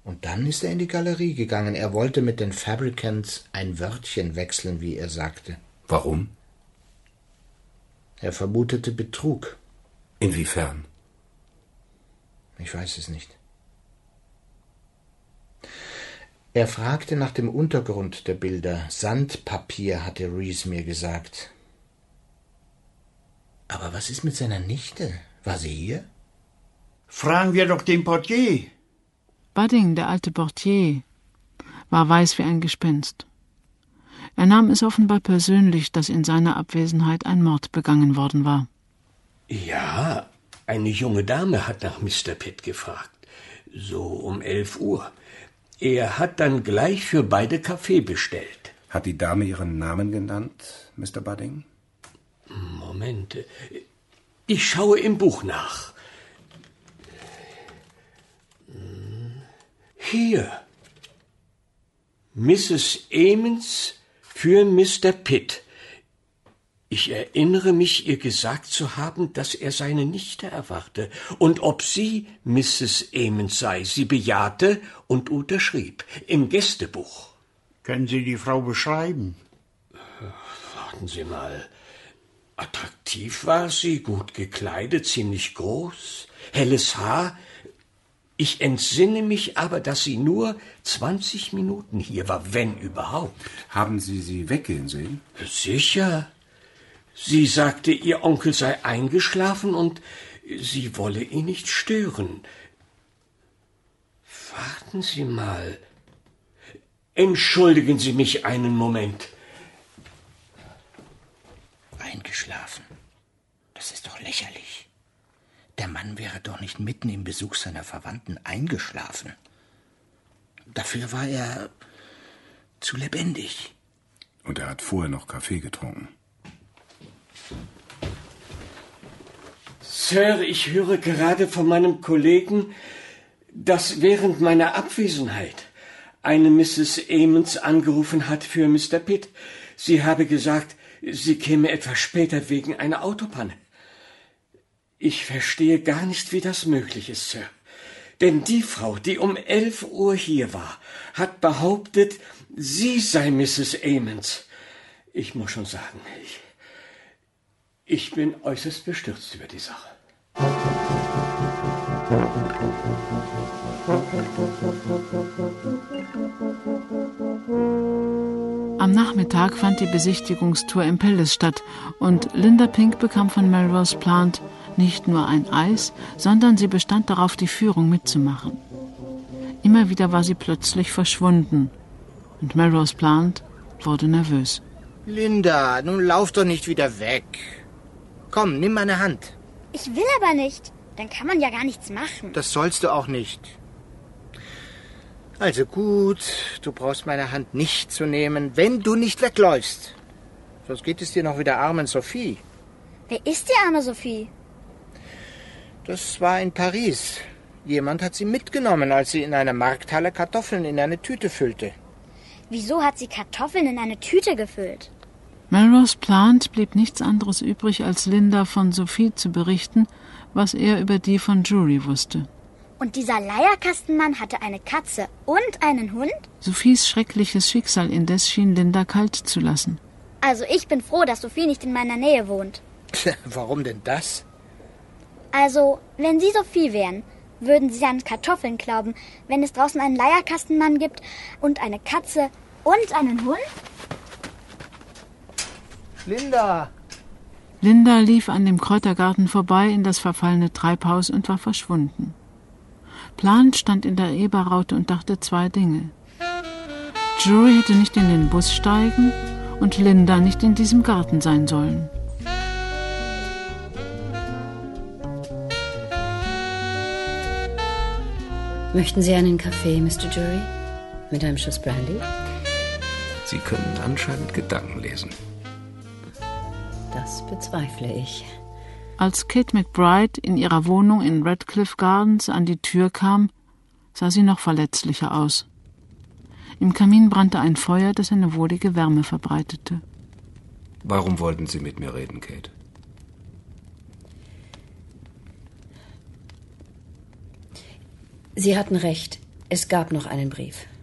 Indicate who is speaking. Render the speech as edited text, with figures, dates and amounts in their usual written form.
Speaker 1: Und dann ist er in die Galerie gegangen. Er wollte mit den Fabricants ein Wörtchen wechseln, wie er sagte.
Speaker 2: Warum?
Speaker 1: Er vermutete Betrug.
Speaker 2: Inwiefern?
Speaker 1: Ich weiß es nicht. Er fragte nach dem Untergrund der Bilder. Sandpapier, hatte Reese mir gesagt. Aber was ist mit seiner Nichte? War sie hier?
Speaker 3: Fragen wir doch den Portier.
Speaker 4: Budding, der alte Portier, war weiß wie ein Gespenst. Er nahm es offenbar persönlich, dass in seiner Abwesenheit ein Mord begangen worden war.
Speaker 5: Ja, eine junge Dame hat nach Mr. Pitt gefragt. So um 11 Uhr. Er hat dann gleich für beide Kaffee bestellt.
Speaker 2: Hat die Dame ihren Namen genannt, Mr. Budding?
Speaker 5: Moment. Ich schaue im Buch nach. Hier. Mrs. Amons für Mr. Pitt. Ich erinnere mich, ihr gesagt zu haben, dass er seine Nichte erwarte und ob sie Mrs. Amons sei. Sie bejahte und unterschrieb im Gästebuch.
Speaker 3: Können Sie die Frau beschreiben?
Speaker 5: Warten Sie mal. Attraktiv war sie, gut gekleidet, ziemlich groß, helles Haar. Ich entsinne mich aber, dass sie nur 20 Minuten hier war, wenn überhaupt.
Speaker 2: Haben Sie sie weggehen sehen?
Speaker 5: Sicher. Sie sagte, ihr Onkel sei eingeschlafen und sie wolle ihn nicht stören. Warten Sie mal. Entschuldigen Sie mich einen Moment.
Speaker 1: Eingeschlafen? Das ist doch lächerlich. Der Mann wäre doch nicht mitten im Besuch seiner Verwandten eingeschlafen. Dafür war er zu lebendig.
Speaker 2: Und er hat vorher noch Kaffee getrunken.
Speaker 5: Sir, ich höre gerade von meinem Kollegen, dass während meiner Abwesenheit eine Mrs. Amons angerufen hat für Mr. Pitt. Sie habe gesagt, sie käme etwas später wegen einer Autopanne. Ich verstehe gar nicht, wie das möglich ist, Sir. Denn die Frau, die um 11 Uhr hier war, hat behauptet, sie sei Mrs. Amons. Ich muss schon sagen, ich bin äußerst bestürzt über die Sache.
Speaker 4: Am Nachmittag fand die Besichtigungstour im Palace statt und Linda Pink bekam von Melrose Plant nicht nur ein Eis, sondern sie bestand darauf, die Führung mitzumachen. Immer wieder war sie plötzlich verschwunden und Melrose Plant wurde nervös.
Speaker 1: Linda, nun lauf doch nicht wieder weg. Komm, nimm meine Hand.
Speaker 6: Ich will aber nicht. Dann kann man ja gar nichts machen.
Speaker 1: Das sollst du auch nicht. Also gut, du brauchst meine Hand nicht zu nehmen, wenn du nicht wegläufst. Sonst geht es dir noch wie der armen Sophie.
Speaker 6: Wer ist die arme Sophie?
Speaker 1: Das war in Paris. Jemand hat sie mitgenommen, als sie in einer Markthalle Kartoffeln in eine Tüte füllte.
Speaker 6: Wieso hat sie Kartoffeln in eine Tüte gefüllt?
Speaker 4: Melrose Plant blieb nichts anderes übrig, als Linda von Sophie zu berichten, was er über die von Drury wusste.
Speaker 6: Und dieser Leierkastenmann hatte eine Katze und einen Hund?
Speaker 4: Sophies schreckliches Schicksal indes schien Linda kalt zu lassen.
Speaker 6: Also ich bin froh, dass Sophie nicht in meiner Nähe wohnt.
Speaker 1: Warum denn das?
Speaker 6: Also, wenn Sie Sophie wären, würden Sie an Kartoffeln glauben, wenn es draußen einen Leierkastenmann gibt und eine Katze und einen Hund?
Speaker 1: Linda!
Speaker 4: Linda lief an dem Kräutergarten vorbei in das verfallene Treibhaus und war verschwunden. Plant stand in der Eberraute und dachte 2 Dinge. Drury hätte nicht in den Bus steigen und Linda nicht in diesem Garten sein sollen.
Speaker 7: Möchten Sie einen Kaffee, Mr. Drury? Mit einem Schuss Brandy?
Speaker 2: Sie können anscheinend Gedanken lesen.
Speaker 7: Das bezweifle ich.
Speaker 4: Als Kate McBride in ihrer Wohnung in Radcliffe Gardens an die Tür kam, sah sie noch verletzlicher aus. Im Kamin brannte ein Feuer, das eine wohlige Wärme verbreitete.
Speaker 2: Warum wollten Sie mit mir reden, Kate?
Speaker 7: Sie hatten recht. Es gab noch einen Brief.